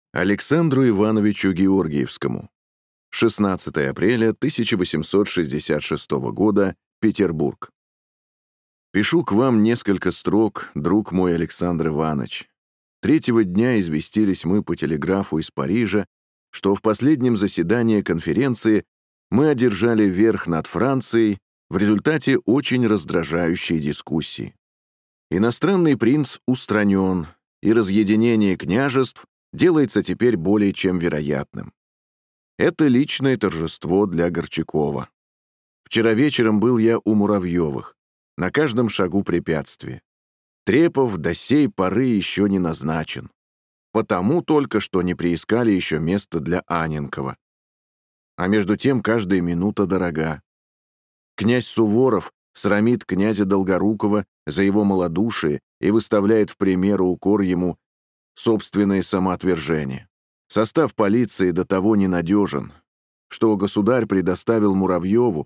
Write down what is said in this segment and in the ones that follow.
Александру Ивановичу Георгиевскому. 16 апреля 1866 года, Петербург. Пишу к вам несколько строк, друг мой Александр Иванович. Третьего дня известились мы по телеграфу из Парижа, что в последнем заседании конференции мы одержали верх над Францией в результате очень раздражающей дискуссии. Иностранный принц устранен, и разъединение княжеств делается теперь более чем вероятным. Это личное торжество для Горчакова. Вчера вечером был я у Муравьевых. На каждом шагу препятствие. Трепов до сей поры еще не назначен. Потому только что не приискали еще место для Анненкова. А между тем каждая минута дорога. Князь Суворов срамит князя Долгорукова за его малодушие и выставляет в пример укор ему собственное самоотвержение. Состав полиции до того ненадежен, что государь предоставил Муравьеву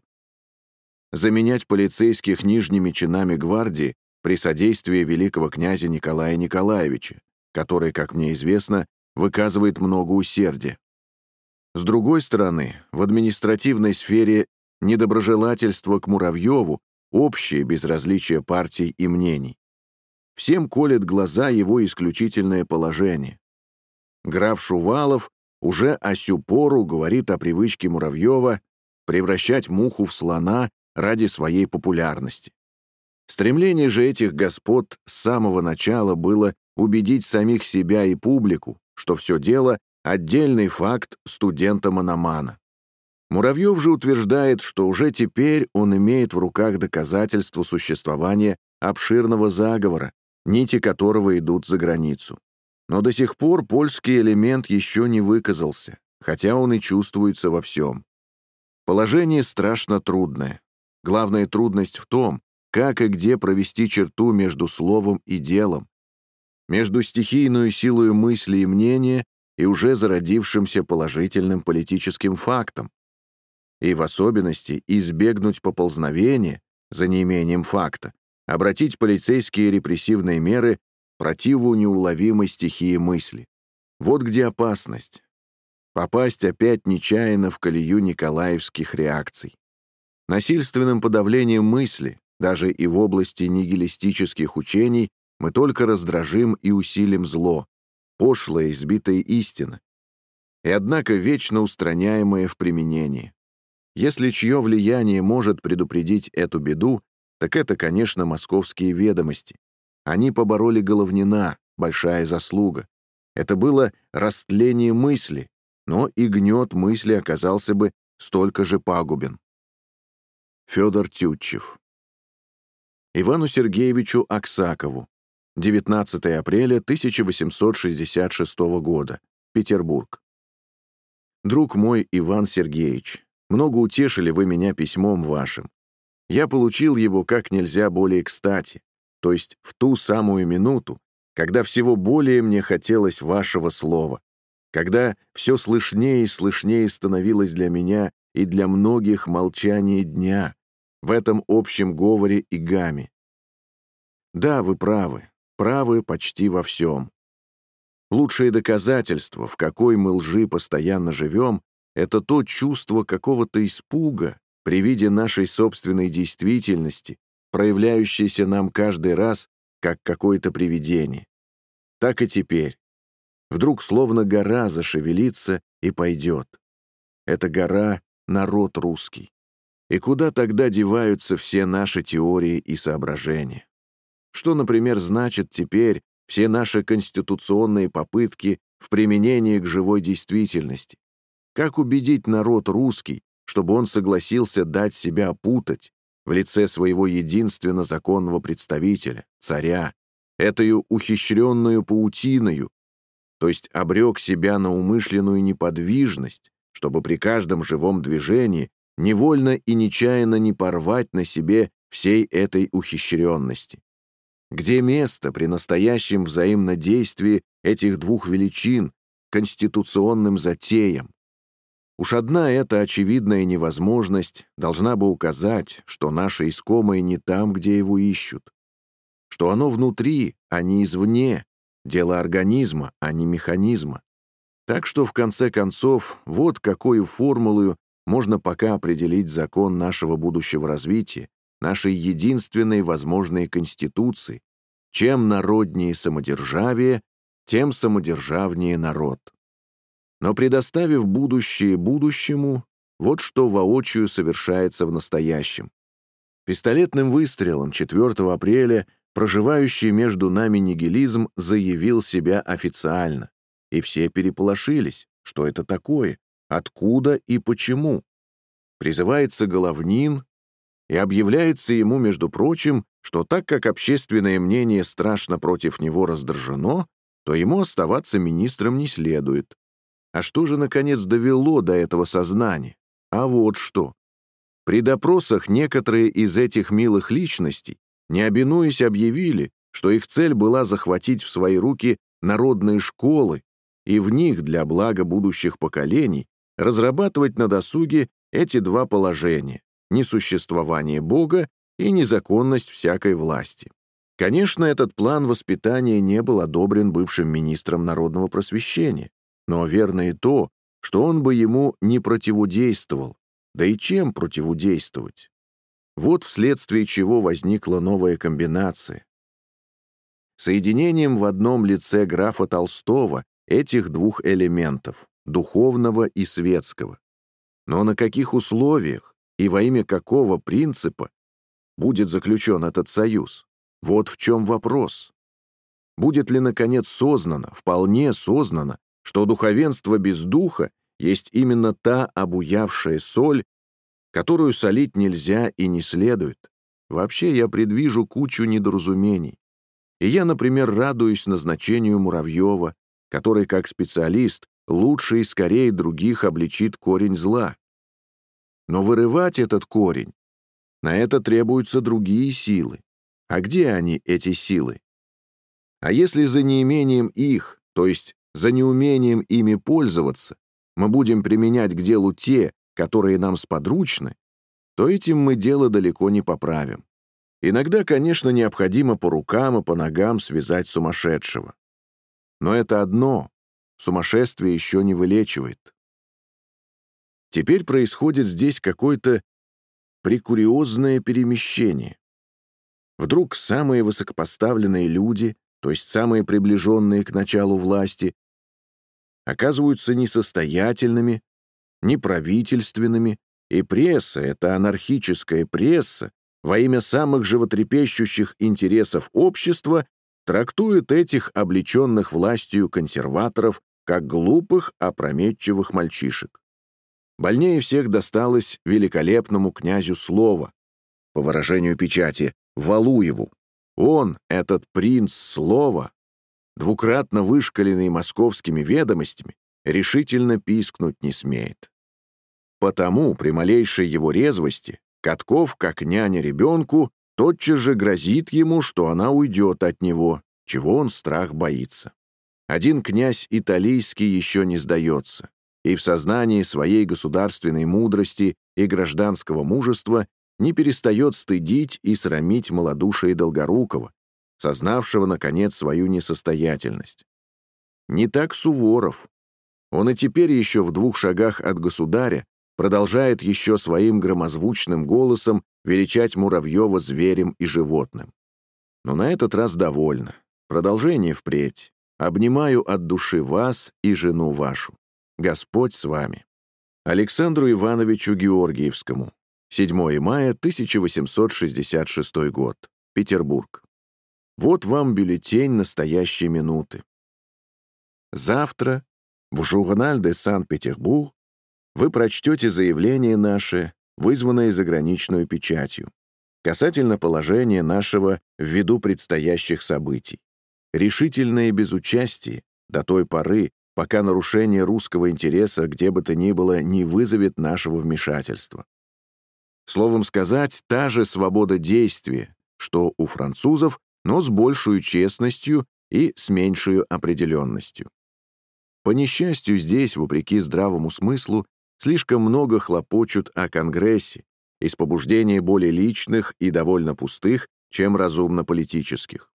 заменять полицейских нижними чинами гвардии при содействии великого князя Николая Николаевича, который, как мне известно, выказывает много усердия. С другой стороны, в административной сфере недоброжелательство к Муравьеву общее без различия партий и мнений. Всем колет глаза его исключительное положение. Граф Шувалов уже о сю пору говорит о привычке Муравьева превращать муху в слона ради своей популярности. Стремление же этих господ с самого начала было убедить самих себя и публику, что все дело — отдельный факт студента-мономана. Муравьев же утверждает, что уже теперь он имеет в руках доказательства существования обширного заговора, нити которого идут за границу. Но до сих пор польский элемент еще не выказался, хотя он и чувствуется во всем. Положение страшно трудное. Главная трудность в том, как и где провести черту между словом и делом, между стихийную силой мысли и мнения и уже зародившимся положительным политическим фактом, и в особенности избегнуть поползновения за неимением факта, обратить полицейские репрессивные меры противу неуловимой стихии мысли. Вот где опасность. Попасть опять нечаянно в колею николаевских реакций. Насильственным подавлением мысли, даже и в области нигилистических учений, мы только раздражим и усилим зло, пошлая избитая истина, и однако вечно устраняемое в применении. Если чье влияние может предупредить эту беду, так это, конечно, московские ведомости. Они побороли Головнина, большая заслуга. Это было растление мысли, но и гнет мысли оказался бы столько же пагубен. Федор Тютчев. Ивану Сергеевичу Аксакову. 19 апреля 1866 года. Петербург. Друг мой Иван Сергеевич, много утешили вы меня письмом вашим. Я получил его как нельзя более кстати, то есть в ту самую минуту, когда всего более мне хотелось вашего слова, когда все слышнее и слышнее становилось для меня и для многих молчание дня в этом общем говоре и гамме. Да, вы правы почти во всем. Лучшее доказательство, в какой мы лжи постоянно живем, это то чувство какого-то испуга при виде нашей собственной действительности, проявляющейся нам каждый раз, как какое-то привидение. Так и теперь. Вдруг словно гора зашевелится и пойдет. Эта гора — народ русский. И куда тогда деваются все наши теории и соображения? Что, например, значит теперь все наши конституционные попытки в применении к живой действительности? Как убедить народ русский, чтобы он согласился дать себя опутать в лице своего единственно законного представителя, царя, этою ухищренную паутиною, то есть обрек себя на умышленную неподвижность, чтобы при каждом живом движении невольно и нечаянно не порвать на себе всей этой ухищренности? Где место при настоящем взаимодействии этих двух величин, конституционным затеям? Уж одна эта очевидная невозможность должна бы указать, что наше искомое не там, где его ищут, что оно внутри, а не извне, дело организма, а не механизма. Так что, в конце концов, вот какую формулу можно пока определить закон нашего будущего развития, нашей единственной возможной конституции. Чем народнее самодержавие, тем самодержавнее народ. Но предоставив будущее будущему, вот что воочию совершается в настоящем. Пистолетным выстрелом 4 апреля проживающий между нами нигилизм заявил себя официально, и все переполошились, что это такое, откуда и почему. Призывается Головнин, и объявляется ему, между прочим, что так как общественное мнение страшно против него раздражено, то ему оставаться министром не следует. А что же, наконец, довело до этого сознания? А вот что. При допросах некоторые из этих милых личностей, не обинуясь, объявили, что их цель была захватить в свои руки народные школы и в них для блага будущих поколений разрабатывать на досуге эти два положения — несуществование Бога и незаконность всякой власти. Конечно, этот план воспитания не был одобрен бывшим министром народного просвещения, но верно и то, что он бы ему не противодействовал. Да и чем противодействовать? Вот вследствие чего возникла новая комбинация. Соединением в одном лице графа Толстого этих двух элементов — духовного и светского. Но на каких условиях и во имя какого принципа будет заключен этот союз? Вот в чем вопрос. Будет ли, наконец, сознано, вполне сознано, что духовенство без духа есть именно та обуявшая соль, которую солить нельзя и не следует? Вообще я предвижу кучу недоразумений. И я, например, радуюсь назначению Муравьева, который, как специалист, лучше и скорее других обличит корень зла. Но вырывать этот корень, на это требуются другие силы. А где они, эти силы? А если за неимением их, то есть за неумением ими пользоваться, мы будем применять к делу те, которые нам сподручны, то этим мы дело далеко не поправим. Иногда, конечно, необходимо по рукам и по ногам связать сумасшедшего. Но это одно, сумасшествие еще не вылечивает. Теперь происходит здесь какое-то прекуриозное перемещение. Вдруг самые высокопоставленные люди, то есть самые приближенные к началу власти, оказываются несостоятельными, неправительственными, и пресса, эта анархическая пресса, во имя самых животрепещущих интересов общества, трактует этих облеченных властью консерваторов как глупых, опрометчивых мальчишек. Больнее всех досталось великолепному князю слова, по выражению печати, Валуеву. Он, этот принц слова, двукратно вышкаленный московскими ведомостями, решительно пискнуть не смеет. Потому при малейшей его резвости Катков, как няня ребенку, тотчас же грозит ему, что она уйдет от него, чего он страх боится. Один князь Италийский еще не сдается, и в сознании своей государственной мудрости и гражданского мужества не перестает стыдить и срамить малодушие Долгорукова, сознавшего, наконец, свою несостоятельность. Не так Суворов. Он и теперь еще в 2 шагах от государя продолжает еще своим громозвучным голосом величать Муравьева зверем и животным. Но на этот раз довольно. Продолжение впредь. Обнимаю от души вас и жену вашу. Господь с вами. Александру Ивановичу Георгиевскому. 7 мая 1866 год. Петербург. Вот вам бюллетень настоящей минуты. Завтра в «Журналь де Санкт-Петербург» вы прочтете заявление наше, вызванное заграничной печатью, касательно положения нашего ввиду предстоящих событий. Решительное безучастие до той поры, пока нарушение русского интереса где бы то ни было не вызовет нашего вмешательства. Словом сказать, та же свобода действия, что у французов, но с большей честностью и с меньшей определенностью. По несчастью, здесь, вопреки здравому смыслу, слишком много хлопочут о Конгрессе из побуждений более личных и довольно пустых, чем разумно-политических.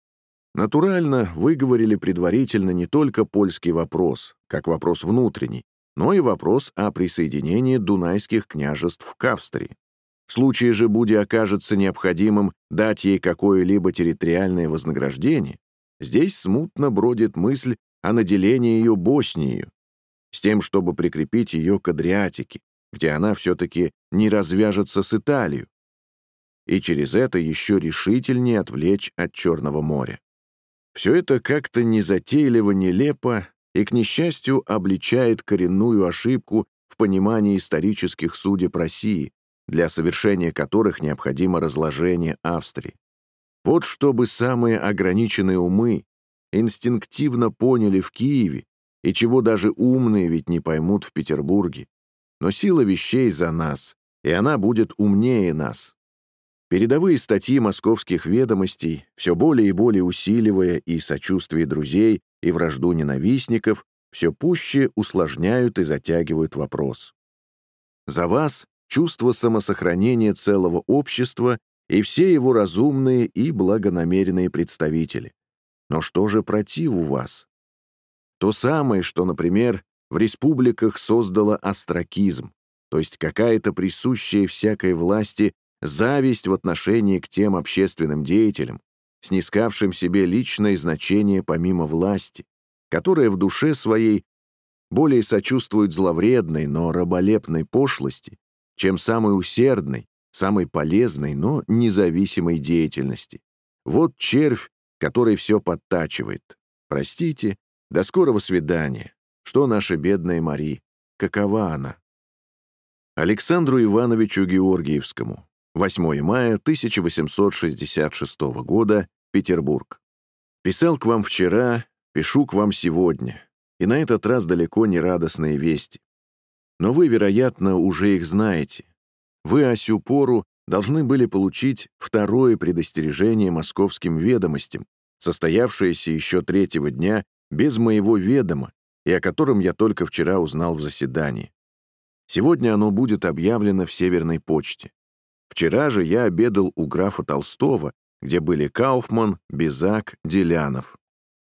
Натурально выговорили предварительно не только польский вопрос, как вопрос внутренний, но и вопрос о присоединении дунайских княжеств к Австрии. В случае же, будь окажется необходимым дать ей какое-либо территориальное вознаграждение, здесь смутно бродит мысль о наделении ее Боснией, с тем, чтобы прикрепить ее к Адриатике, где она все-таки не развяжется с Италией, и через это еще решительнее отвлечь от Черного моря. Все это как-то незатейливо, нелепо и, к несчастью, обличает коренную ошибку в понимании исторических судеб России, для совершения которых необходимо разложение Австрии. Вот чтобы самые ограниченные умы инстинктивно поняли в Киеве, и чего даже умные ведь не поймут в Петербурге. Но сила вещей за нас, и она будет умнее нас. Передовые статьи московских ведомостей, все более и более усиливая и сочувствие друзей, и вражду ненавистников, все пуще усложняют и затягивают вопрос. За вас чувство самосохранения целого общества и все его разумные и благонамеренные представители. Но что же против у вас? То самое, что, например, в республиках создало остракизм, то есть какая-то присущая всякой власти зависть в отношении к тем общественным деятелям, снискавшим себе личное значение помимо власти, которая в душе своей более сочувствует зловредной, но раболепной пошлости, чем самой усердной, самой полезной, но независимой деятельности. Вот червь, который все подтачивает. Простите, до скорого свидания. Что наша бедная Мари? Какова она? Александру Ивановичу Георгиевскому. 8 мая 1866 года. Петербург. Писал к вам вчера, пишу к вам сегодня. И на этот раз далеко не радостные вести. Но вы, вероятно, уже их знаете. Вы о сю пору должны были получить второе предостережение московским ведомостям, состоявшееся еще 3-го дня без моего ведома, и о котором я только вчера узнал в заседании. Сегодня оно будет объявлено в Северной почте. Вчера же я обедал у графа Толстого, где были Кауфман, Безак, Делянов.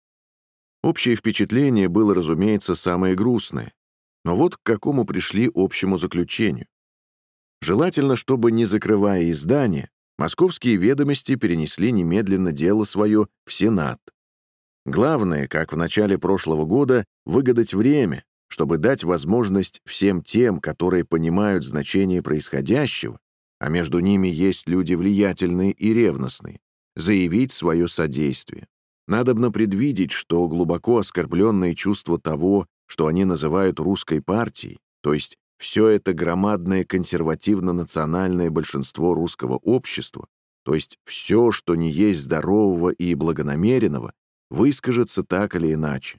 Общее впечатление было, разумеется, самое грустное, но вот к какому пришли общему заключению. Желательно, чтобы, не закрывая издание, московские ведомости перенесли немедленно дело свое в Сенат. Главное, как в начале прошлого года, выгадать время, чтобы дать возможность всем тем, которые понимают значение происходящего, а между ними есть люди влиятельные и ревностные, заявить свое содействие. Надобно предвидеть, что глубоко оскорбленные чувства того, что они называют русской партией, то есть все это громадное консервативно-национальное большинство русского общества, то есть все, что не есть здорового и благонамеренного, выскажется так или иначе.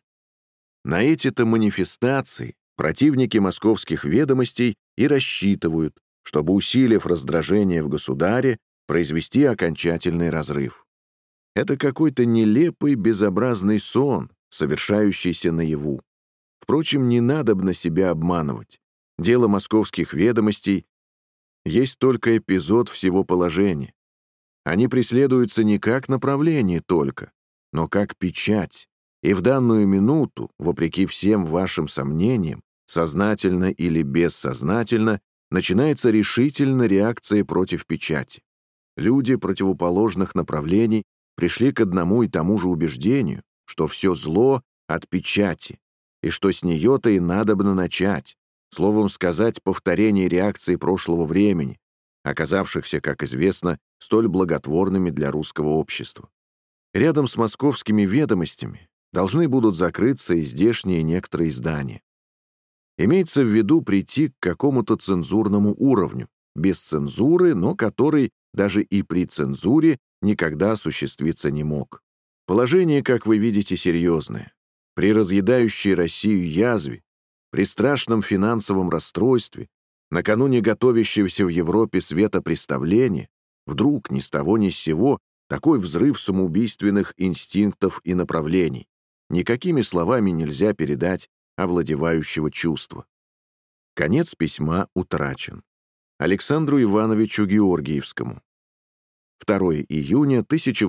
На эти-то манифестации противники московских ведомостей и рассчитывают, чтобы, усилив раздражение в государе, произвести окончательный разрыв. Это какой-то нелепый, безобразный сон, совершающийся наяву. Впрочем, не надобно себя обманывать. Дело московских ведомостей есть только эпизод всего положения. Они преследуются не как направление только, но как печать. И в данную минуту, вопреки всем вашим сомнениям, сознательно или бессознательно, начинается решительно реакция против печати. Люди противоположных направлений пришли к одному и тому же убеждению, что все зло от печати, и что с нее-то и надобно начать, словом сказать, повторение реакции прошлого времени, оказавшихся, как известно, столь благотворными для русского общества. Рядом с московскими ведомостями должны будут закрыться и здешние некоторые издания. Имеется в виду прийти к какому-то цензурному уровню, без цензуры, но который даже и при цензуре никогда осуществиться не мог. Положение, как вы видите, серьезное. При разъедающей Россию язве, при страшном финансовом расстройстве, накануне готовящегося в Европе светопреставления, вдруг ни с того ни с сего такой взрыв самоубийственных инстинктов и направлений. Никакими словами нельзя передать овладевающего чувства. Конец письма утрачен. Александру Ивановичу Георгиевскому. 2 июня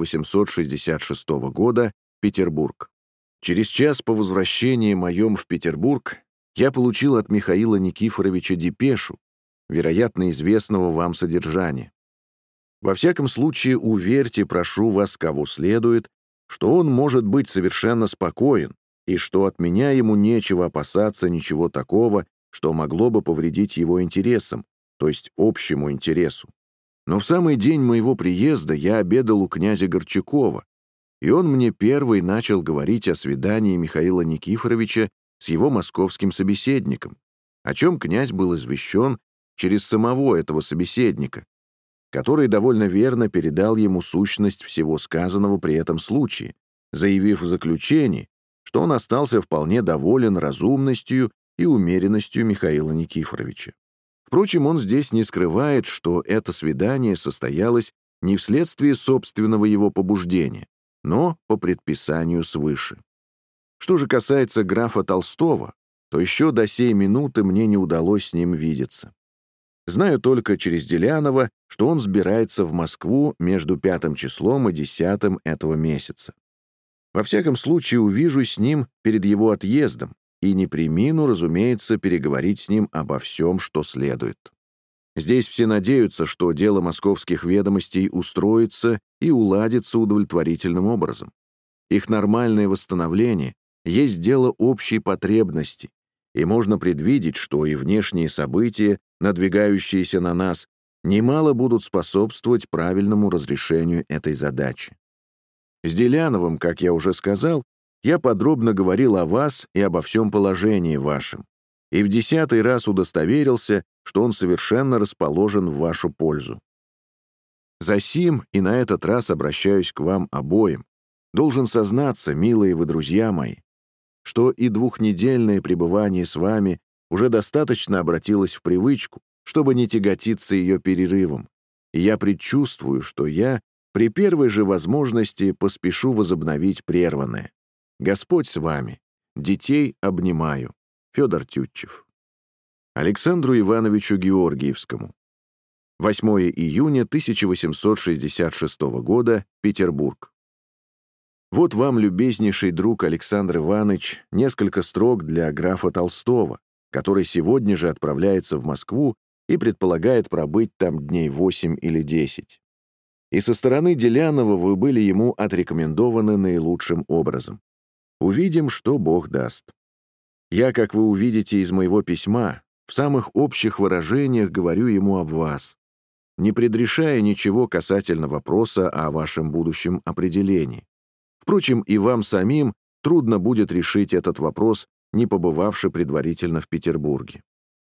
1866 года, Петербург. Через час по возвращении моем в Петербург я получил от Михаила Никифоровича депешу, вероятно, известного вам содержания. Во всяком случае, уверьте, прошу вас, кого следует, что он может быть совершенно спокоен, и что от меня ему нечего опасаться ничего такого, что могло бы повредить его интересам, то есть общему интересу. Но в самый день моего приезда я обедал у князя Горчакова, и он мне первый начал говорить о свидании Михаила Никифоровича с его московским собеседником, о чем князь был извещен через самого этого собеседника, который довольно верно передал ему сущность всего сказанного при этом случае, заявив в заключении, что он остался вполне доволен разумностью и умеренностью Михаила Никифоровича. Впрочем, он здесь не скрывает, что это свидание состоялось не вследствие собственного его побуждения, но по предписанию свыше. Что же касается графа Толстого, то еще до сей минуты мне не удалось с ним видеться. Знаю только через Делянова, что он сбирается в Москву между 5 числом и 10 этого месяца. Во всяком случае, увижусь с ним перед его отъездом и не премину, разумеется, переговорить с ним обо всем, что следует. Здесь все надеются, что дело московских ведомостей устроится и уладится удовлетворительным образом. Их нормальное восстановление есть дело общей потребности, и можно предвидеть, что и внешние события, надвигающиеся на нас, немало будут способствовать правильному разрешению этой задачи. С Деляновым, как я уже сказал, я подробно говорил о вас и обо всем положении вашем, и в 10-й раз удостоверился, что он совершенно расположен в вашу пользу. Засим и на этот раз обращаюсь к вам обоим. Должен сознаться, милые вы друзья мои, что и двухнедельное пребывание с вами уже достаточно обратилось в привычку, чтобы не тяготиться ее перерывом, и я предчувствую, что я при первой же возможности поспешу возобновить прерванное. Господь с вами. Детей обнимаю. Федор Тютчев. Александру Ивановичу Георгиевскому. 8 июня 1866 года, Петербург. Вот вам, любезнейший друг Александр Иванович, несколько строк для графа Толстого, который сегодня же отправляется в Москву и предполагает пробыть там дней 8 или 10. И со стороны Делянова вы были ему отрекомендованы наилучшим образом. Увидим, что Бог даст. Я, как вы увидите из моего письма, в самых общих выражениях говорю ему об вас, не предрешая ничего касательно вопроса о вашем будущем определении. Впрочем, и вам самим трудно будет решить этот вопрос, не побывавши предварительно в Петербурге.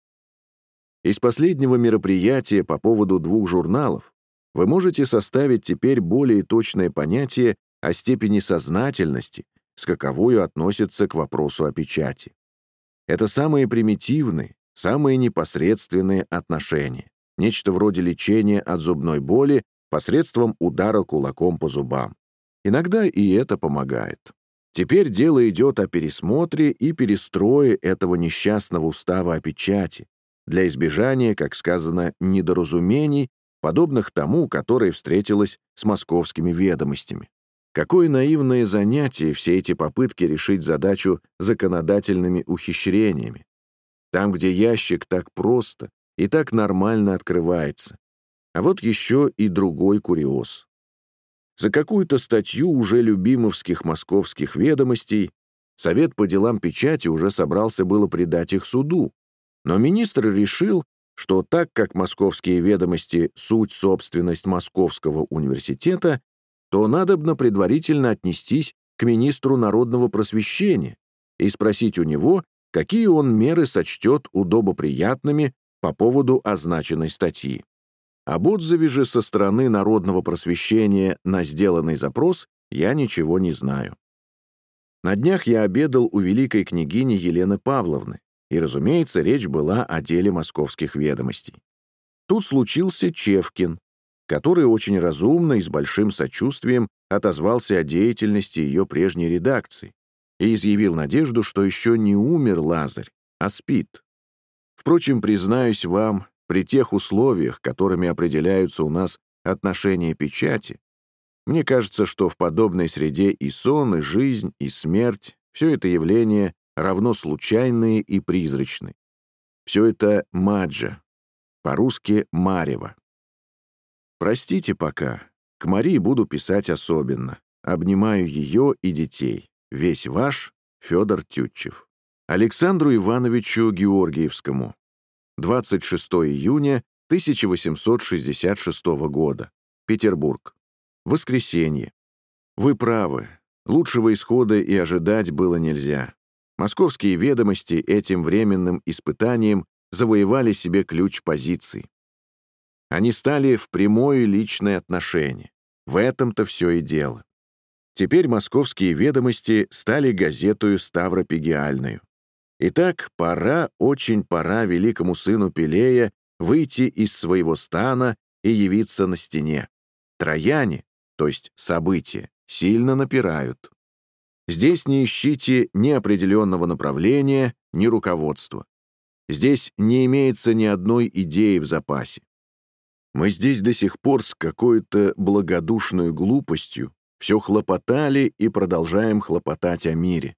Из последнего мероприятия по поводу 2 журналов вы можете составить теперь более точное понятие о степени сознательности, с каковою относятся к вопросу о печати. Это самые примитивные, самые непосредственные отношения, нечто вроде лечения от зубной боли посредством удара кулаком по зубам. Иногда и это помогает. Теперь дело идет о пересмотре и перестрое этого несчастного устава о печати для избежания, как сказано, недоразумений, подобных тому, которое встретилось с московскими ведомостями. Какое наивное занятие все эти попытки решить задачу законодательными ухищрениями. Там, где ящик так просто и так нормально открывается. А вот еще и другой куриоз. За какую-то статью уже любимовских московских ведомостей Совет по делам печати уже собрался было предать их суду, но министр решил, что так как московские ведомости — суть собственность Московского университета, то надобно предварительно отнестись к министру народного просвещения и спросить у него, какие он меры сочтет удобоприятными по поводу означенной статьи. Об отзыве же со стороны народного просвещения на сделанный запрос я ничего не знаю. На днях я обедал у великой княгини Елены Павловны, и, разумеется, речь была о деле московских ведомостей. Тут случился Чевкин, который очень разумно и с большим сочувствием отозвался о деятельности ее прежней редакции и изъявил надежду, что еще не умер Лазарь, а спит. Впрочем, признаюсь вам, при тех условиях, которыми определяются у нас отношение печати, мне кажется, что в подобной среде и сон, и жизнь, и смерть — все это явления равно случайные и призрачны. Все это маджа, по-русски марево. Простите пока, к Марии буду писать особенно. Обнимаю ее и детей. Весь ваш Федор Тютчев. Александру Ивановичу Георгиевскому. 26 июня 1866 года. Петербург. Воскресенье. Вы правы. Лучшего исхода и ожидать было нельзя. Московские ведомости этим временным испытанием завоевали себе ключ позиций. Они стали в прямое личное отношение. В этом-то все и дело. Теперь московские ведомости стали газетою ставропигиальною. Итак, пора, очень пора великому сыну Пелея выйти из своего стана и явиться на стене. Трояне, то есть события, сильно напирают. Здесь не ищите ни определенного направления, ни руководства. Здесь не имеется ни одной идеи в запасе. Мы здесь до сих пор с какой-то благодушной глупостью все хлопотали и продолжаем хлопотать о мире.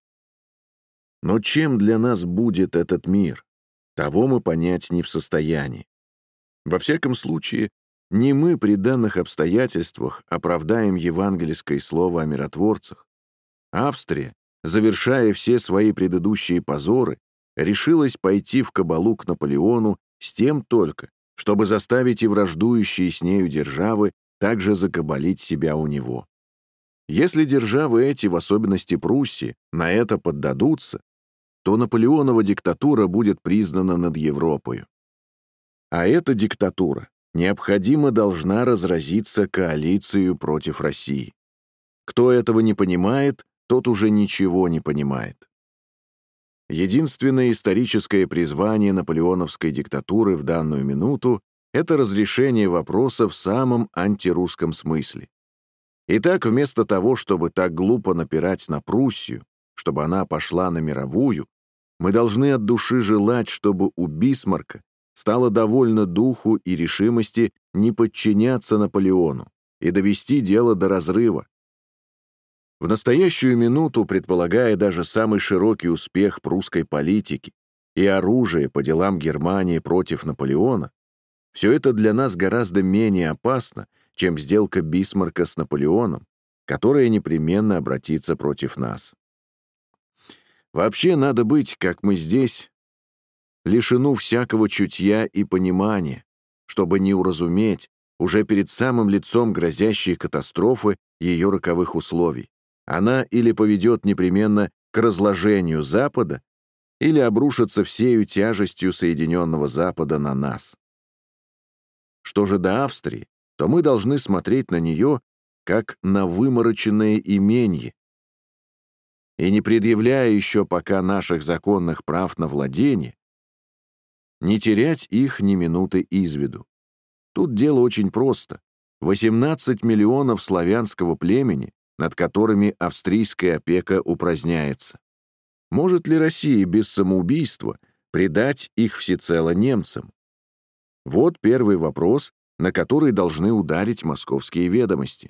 Но чем для нас будет этот мир, того мы понять не в состоянии. Во всяком случае, не мы при данных обстоятельствах оправдаем евангельское слово о миротворцах. Австрия, завершая все свои предыдущие позоры, решилась пойти в кабалу к Наполеону с тем только, чтобы заставить и враждующие с нею державы также закабалить себя у него. Если державы эти, в особенности Пруссии, на это поддадутся, то Наполеонова диктатура будет признана над Европою. А эта диктатура необходимо должна разразиться коалицию против России. Кто этого не понимает, тот уже ничего не понимает. Единственное историческое призвание наполеоновской диктатуры в данную минуту — это разрешение вопроса в самом антирусском смысле. Итак, вместо того, чтобы так глупо напирать на Пруссию, чтобы она пошла на мировую, мы должны от души желать, чтобы у Бисмарка стало довольно духу и решимости не подчиняться Наполеону и довести дело до разрыва. В настоящую минуту, предполагая даже самый широкий успех прусской политики и оружие по делам Германии против Наполеона, все это для нас гораздо менее опасно, чем сделка Бисмарка с Наполеоном, которая непременно обратится против нас. Вообще надо быть, как мы здесь, лишену всякого чутья и понимания, чтобы не уразуметь уже перед самым лицом грозящей катастрофы ее роковых условий. Она или поведет непременно к разложению Запада, или обрушится всею тяжестью Соединенного Запада на нас. Что же до Австрии, то мы должны смотреть на нее как на вымороченное именье, и не предъявляя еще пока наших законных прав на владение, не терять их ни минуты из виду. Тут дело очень просто. 18 миллионов славянского племени, над которыми австрийская опека упраздняется. Может ли Россия без самоубийства предать их всецело немцам? Вот первый вопрос, на который должны ударить московские ведомости.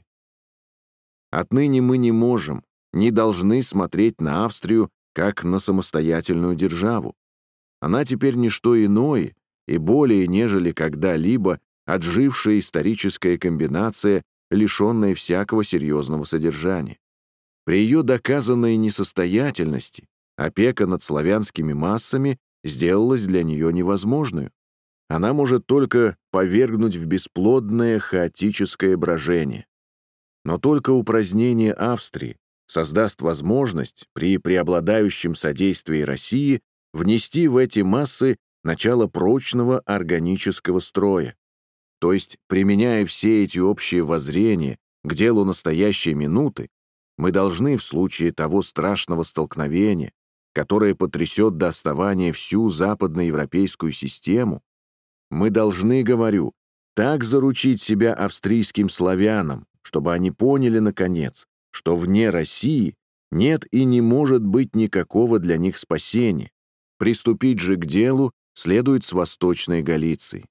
Отныне мы не можем, не должны смотреть на Австрию как на самостоятельную державу. Она теперь не что иное и более, нежели когда-либо, отжившая историческая комбинация, лишенная всякого серьезного содержания. При ее доказанной несостоятельности опека над славянскими массами сделалась для нее невозможной. Она может только повергнуть в бесплодное хаотическое брожение. Но только упразднение Австрии создаст возможность при преобладающем содействии России внести в эти массы начало прочного органического строя. То есть, применяя все эти общие воззрения к делу настоящей минуты, мы должны в случае того страшного столкновения, которое потрясет до основания всю западноевропейскую систему, мы должны, говорю, так заручить себя австрийским славянам, чтобы они поняли, наконец, что вне России нет и не может быть никакого для них спасения. Приступить же к делу следует с Восточной Галицией.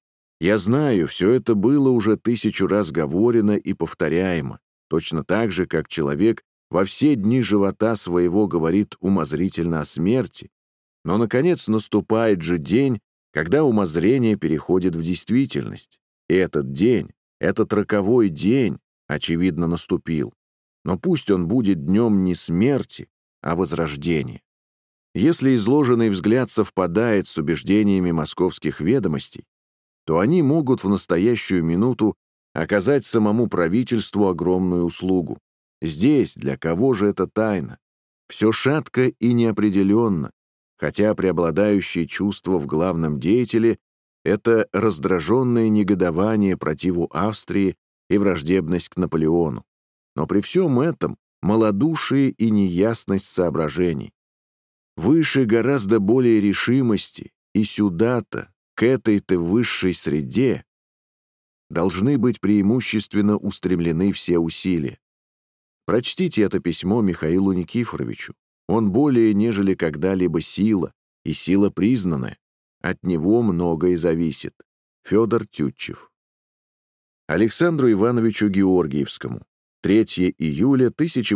Я знаю, все это было уже 1000 раз говорено и повторяемо, точно так же, как человек во все дни живота своего говорит умозрительно о смерти, но, наконец, наступает же день, когда умозрение переходит в действительность. И этот день, этот роковой день, очевидно, наступил. Но пусть он будет днем не смерти, а возрождения. Если изложенный взгляд совпадает с убеждениями московских ведомостей, то они могут в настоящую минуту оказать самому правительству огромную услугу. Здесь для кого же это тайна? Все шатко и неопределенно, хотя преобладающее чувство в главном деятеле — это раздраженное негодование противу Австрии и враждебность к Наполеону. Но при всем этом малодушие и неясность соображений. Выше гораздо более решимости, и сюда-то, к этой-то высшей среде, должны быть преимущественно устремлены все усилия. Прочтите это письмо Михаилу Никифоровичу. Он более, нежели когда-либо сила, и сила признанная. От него многое зависит. Федор Тютчев. Александру Ивановичу Георгиевскому. 3 июля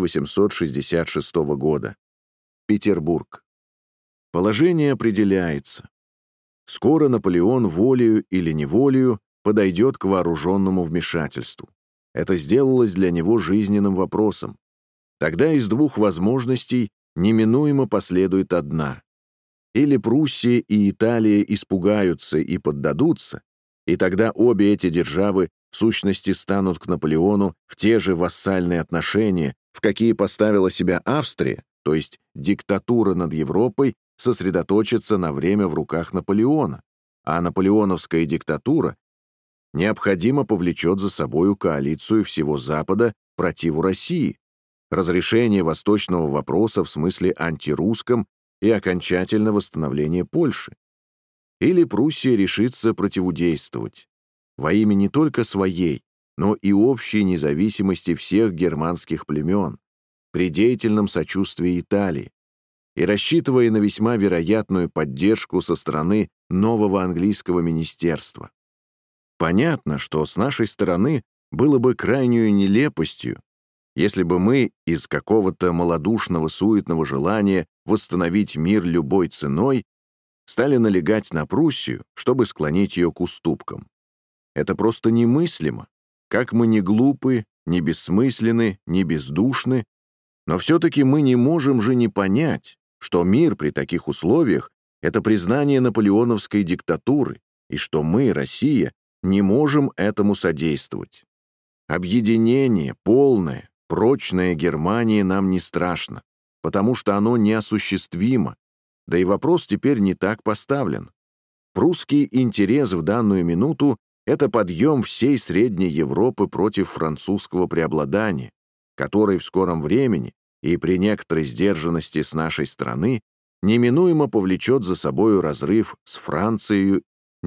1866 года. Петербург. Положение определяется. Скоро Наполеон волею или неволею подойдет к вооруженному вмешательству. Это сделалось для него жизненным вопросом. Тогда из двух возможностей неминуемо последует одна. Или Пруссия и Италия испугаются и поддадутся, и тогда обе эти державы в сущности станут к Наполеону в те же вассальные отношения, в какие поставила себя Австрия, то есть диктатура над Европой сосредоточится на время в руках Наполеона, а наполеоновская диктатура необходимо повлечет за собою коалицию всего Запада противу России, разрешение восточного вопроса в смысле антирусском и окончательное восстановление Польши. Или Пруссия решится противодействовать во имя не только своей, но и общей независимости всех германских племен, при деятельном сочувствии Италии, и рассчитывая на весьма вероятную поддержку со стороны нового английского министерства. Понятно, что с нашей стороны было бы крайнюю нелепостью, если бы мы из какого-то малодушного суетного желания восстановить мир любой ценой стали налегать на Пруссию, чтобы склонить ее к уступкам. Это просто немыслимо. Как мы не глупы, не бессмысленны, не бездушны, но все-таки мы не можем же не понять, что мир при таких условиях — это признание наполеоновской диктатуры, и что мы, Россия, не можем этому содействовать. Объединение, полное, прочное Германии нам не страшно, потому что оно неосуществимо, да и вопрос теперь не так поставлен. Прусский интерес в данную минуту — это подъем всей Средней Европы против французского преобладания, который в скором времени и при некоторой сдержанности с нашей стороны неминуемо повлечет за собою разрыв с Францией,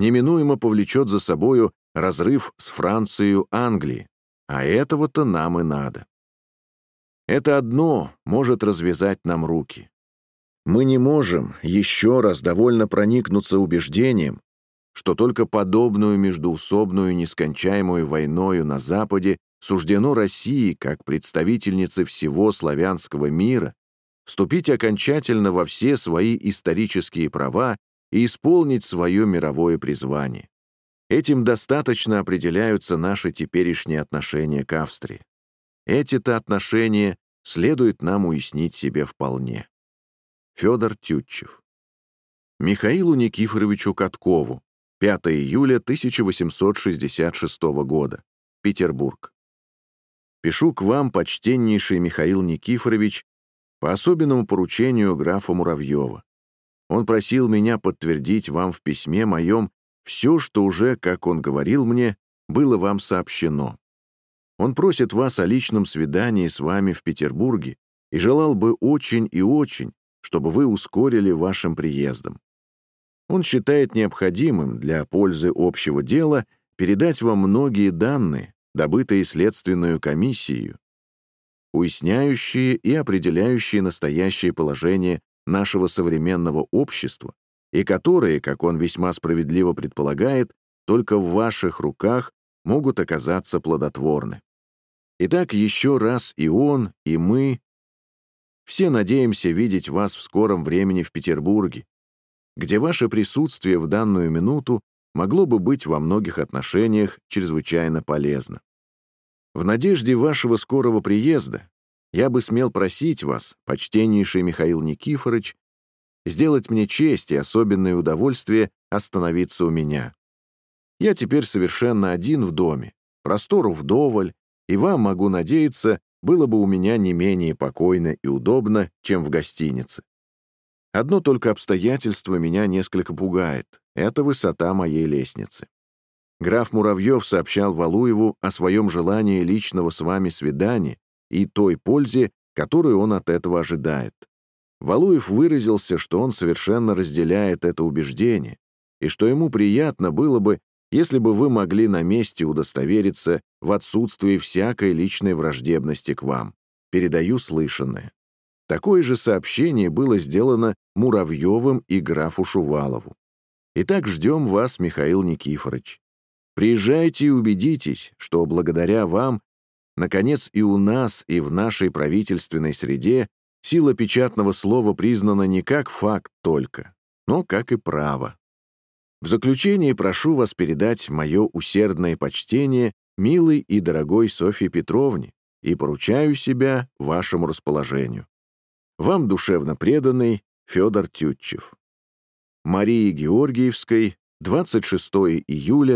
Англии, а этого-то нам и надо. Это одно может развязать нам руки. Мы не можем еще раз довольно проникнуться убеждением, что только подобную междоусобную нескончаемую войною на Западе суждено России, как представительнице всего славянского мира, вступить окончательно во все свои исторические права и исполнить свое мировое призвание. Этим достаточно определяются наши теперешние отношения к Австрии. Эти-то отношения следует нам уяснить себе вполне. Федор Тютчев. Михаилу Никифоровичу Каткову. 5 июля 1866 года. Петербург. Пишу к вам, почтеннейший Михаил Никифорович, по особенному поручению графа Муравьева. Он просил меня подтвердить вам в письме моем все, что уже, как он говорил мне, было вам сообщено. Он просит вас о личном свидании с вами в Петербурге и желал бы очень и очень, чтобы вы ускорили вашим приездом. Он считает необходимым для пользы общего дела передать вам многие данные, добытые следственную комиссией, уясняющие и определяющие настоящее положение нашего современного общества и которые, как он весьма справедливо предполагает, только в ваших руках могут оказаться плодотворны. Итак, еще раз и он, и мы все надеемся видеть вас в скором времени в Петербурге, где ваше присутствие в данную минуту могло бы быть во многих отношениях чрезвычайно полезно. В надежде вашего скорого приезда я бы смел просить вас, почтеннейший Михаил Никифорович, сделать мне честь и особенное удовольствие остановиться у меня. Я теперь совершенно один в доме, простору вдоволь, и вам, могу надеяться, было бы у меня не менее покойно и удобно, чем в гостинице. Одно только обстоятельство меня несколько пугает — это высота моей лестницы. Граф Муравьев сообщал Валуеву о своем желании личного с вами свидания и той пользе, которую он от этого ожидает. Валуев выразился, что он совершенно разделяет это убеждение, и что ему приятно было бы, если бы вы могли на месте удостовериться в отсутствии всякой личной враждебности к вам. Передаю слышанное. Такое же сообщение было сделано Муравьевым и графу Шувалову. Итак, ждем вас, Михаил Никифорович. Приезжайте и убедитесь, что благодаря вам, наконец, и у нас, и в нашей правительственной среде сила печатного слова признана не как факт только, но как и право. В заключение прошу вас передать мое усердное почтение милой и дорогой Софье Петровне и поручаю себя вашему расположению. Вам душевно преданный Федор Тютчев. Марии Георгиевской, 26 июля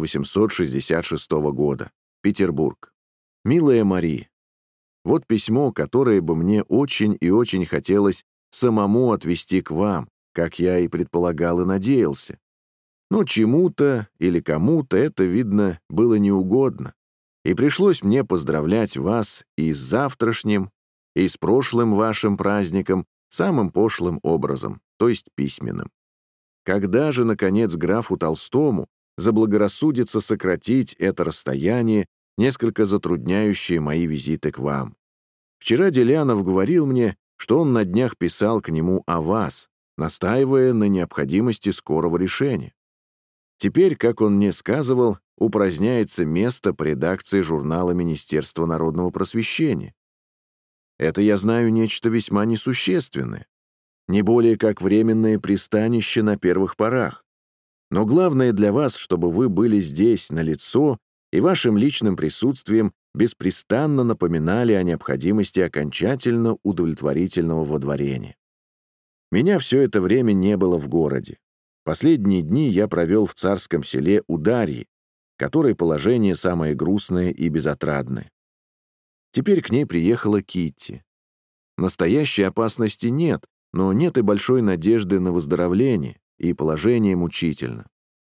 1866 года. Петербург. Милая Мари, вот письмо, которое бы мне очень и очень хотелось самому отвести к вам, как я и предполагал и надеялся. Но чему-то или кому-то это, видно, было неугодно, и пришлось мне поздравлять вас и с завтрашним, и с прошлым вашим праздником самым пошлым образом, то есть письменным. Когда же, наконец, графу Толстому заблагорассудится сократить это расстояние, несколько затрудняющее мои визиты к вам? Вчера Делянов говорил мне, что он на днях писал к нему о вас, настаивая на необходимости скорого решения. Теперь, как он мне сказывал, упраздняется место по редакции журнала Министерства народного просвещения. Это, я знаю, нечто весьма несущественное, не более как временное пристанище на первых порах. Но главное для вас, чтобы вы были здесь, налицо, и вашим личным присутствием беспрестанно напоминали о необходимости окончательно удовлетворительного водворения. Меня все это время не было в городе. Последние дни я провел в царском селе Ударьи, которой положение самое грустное и безотрадное. Теперь к ней приехала Китти. Настоящей опасности нет, но нет и большой надежды на выздоровление, и положение мучительно.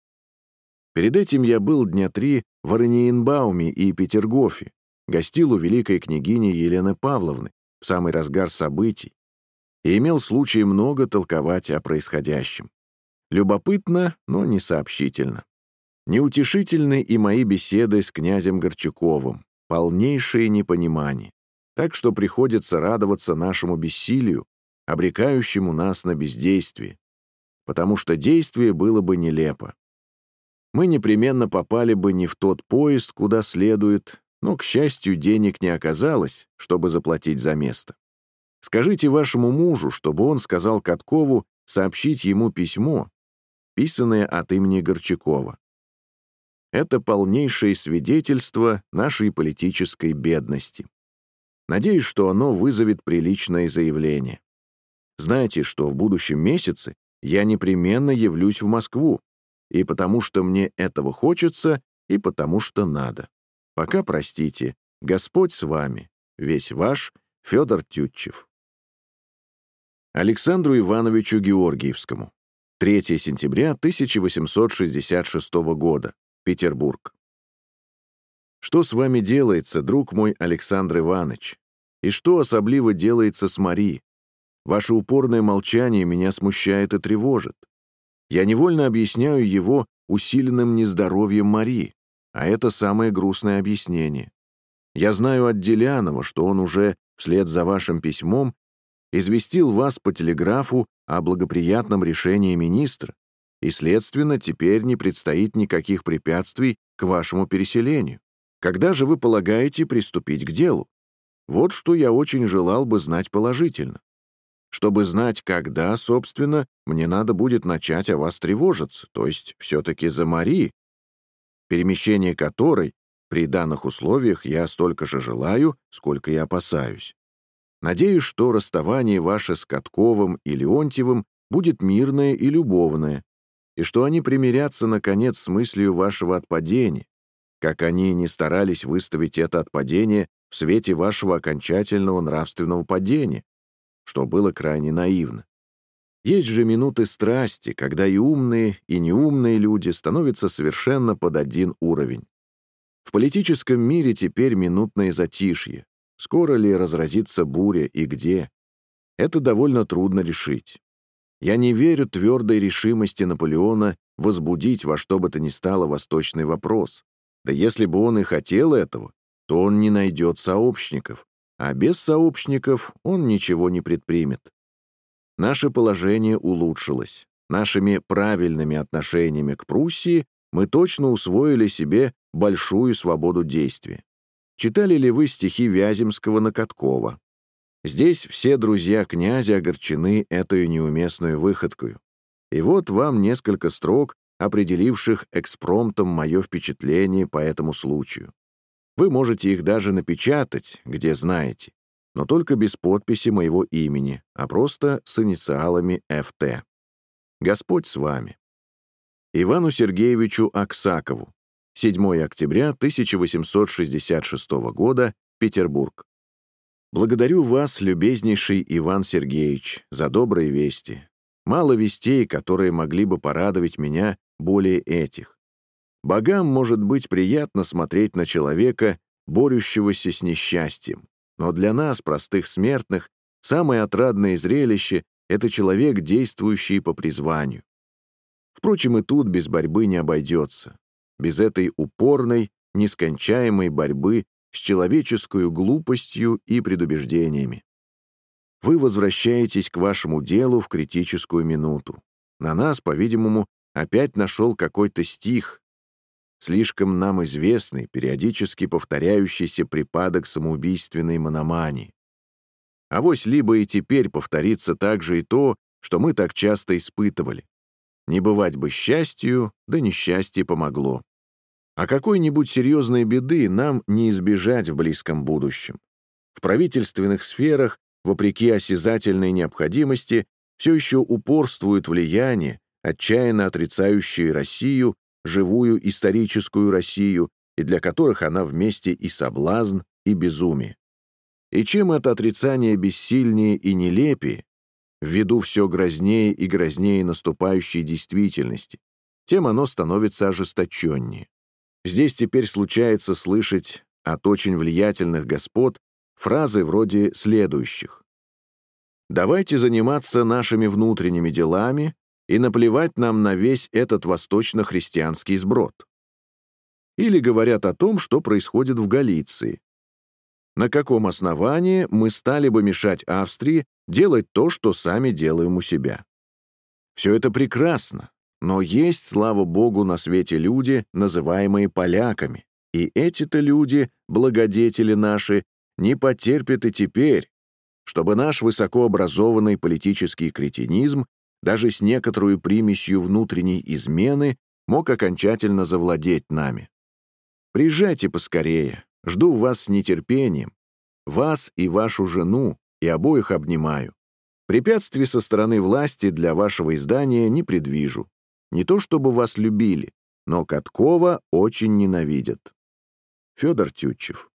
Перед этим я был дня 3 в Ораниенбауме и Петергофе, гостил у великой княгини Елены Павловны в самый разгар событий и имел случай много толковать о происходящем. Любопытно, но не сообщительно. Неутешительны и мои беседы с князем Горчаковым, полнейшее непонимание, так что приходится радоваться нашему бессилию, обрекающему нас на бездействие, потому что действие было бы нелепо. Мы непременно попали бы не в тот поезд, куда следует, но, к счастью, денег не оказалось, чтобы заплатить за место. Скажите вашему мужу, чтобы он сказал Каткову сообщить ему письмо, писанное от имени Горчакова. Это полнейшее свидетельство нашей политической бедности. Надеюсь, что оно вызовет приличное заявление. Знайте, что в будущем месяце я непременно явлюсь в Москву, и потому что мне этого хочется, и потому что надо. Пока простите, Господь с вами, весь ваш Федор Тютчев. Александру Ивановичу Георгиевскому. 3 сентября 1866 года. Петербург. Что с вами делается, друг мой Александр Иванович? И что особливо делается с Мари? Ваше упорное молчание меня смущает и тревожит. Я невольно объясняю его усиленным нездоровьем Мари, а это самое грустное объяснение. Я знаю от Делянова, что он уже, вслед за вашим письмом, известил вас по телеграфу о благоприятном решении министра и, следственно, теперь не предстоит никаких препятствий к вашему переселению. Когда же вы полагаете приступить к делу? Вот что я очень желал бы знать положительно. Чтобы знать, когда, собственно, мне надо будет начать о вас тревожиться, то есть все-таки за Мари, перемещение которой, при данных условиях, я столько же желаю, сколько и опасаюсь. Надеюсь, что расставание ваше с Катковым и Леонтьевым будет мирное и любовное, и что они примирятся, наконец, с мыслью вашего отпадения, как они не старались выставить это отпадение в свете вашего окончательного нравственного падения, что было крайне наивно. Есть же минуты страсти, когда и умные, и неумные люди становятся совершенно под один уровень. В политическом мире теперь минутное затишье. Скоро ли разразится буря и где? Это довольно трудно решить. Я не верю твердой решимости Наполеона возбудить во что бы то ни стало восточный вопрос. Да если бы он и хотел этого, то он не найдет сообщников, а без сообщников он ничего не предпримет. Наше положение улучшилось. Нашими правильными отношениями к Пруссии мы точно усвоили себе большую свободу действия. Читали ли вы стихи Вяземского на Каткова? Здесь все друзья князя огорчены этой неуместной выходкою. И вот вам несколько строк, определивших экспромтом мое впечатление по этому случаю. Вы можете их даже напечатать, где знаете, но только без подписи моего имени, а просто с инициалами ФТ. Господь с вами. Ивану Сергеевичу Аксакову. 7 октября 1866 года, Петербург. Благодарю вас, любезнейший Иван Сергеевич, за добрые вести. Мало вестей, которые могли бы порадовать меня более этих. Богам может быть приятно смотреть на человека, борющегося с несчастьем, но для нас, простых смертных, самое отрадное зрелище — это человек, действующий по призванию. Впрочем, и тут без борьбы не обойдется. Без этой упорной, нескончаемой борьбы с человеческую глупостью и предубеждениями. Вы возвращаетесь к вашему делу в критическую минуту. На нас, по-видимому, опять нашел какой-то стих, слишком нам известный, периодически повторяющийся припадок самоубийственной мономании. Авось либо и теперь повторится также и то, что мы так часто испытывали. Не бывать бы счастью, да несчастье помогло. А какой-нибудь серьезной беды нам не избежать в близком будущем. В правительственных сферах, вопреки осязательной необходимости, все еще упорствуют влияния, отчаянно отрицающие Россию, живую историческую Россию, и для которых она вместе и соблазн, и безумие. И чем это отрицание бессильнее и нелепее, ввиду все грознее и грознее наступающей действительности, тем оно становится ожесточеннее. Здесь теперь случается слышать от очень влиятельных господ фразы вроде следующих: «Давайте заниматься нашими внутренними делами и наплевать нам на весь этот восточно-христианский сброд». Или говорят о том, что происходит в Галиции. На каком основании мы стали бы мешать Австрии делать то, что сами делаем у себя? Все это прекрасно, но есть, слава Богу, на свете люди, называемые поляками, и эти-то люди, благодетели наши, не потерпят и теперь, чтобы наш высокообразованный политический кретинизм, даже с некоторой примесью внутренней измены, мог окончательно завладеть нами. Приезжайте поскорее, жду вас с нетерпением, вас и вашу жену, и обоих обнимаю. Препятствий со стороны власти для вашего издания не предвижу. Не то чтобы вас любили, но Каткова очень ненавидят. Федор Тютчев.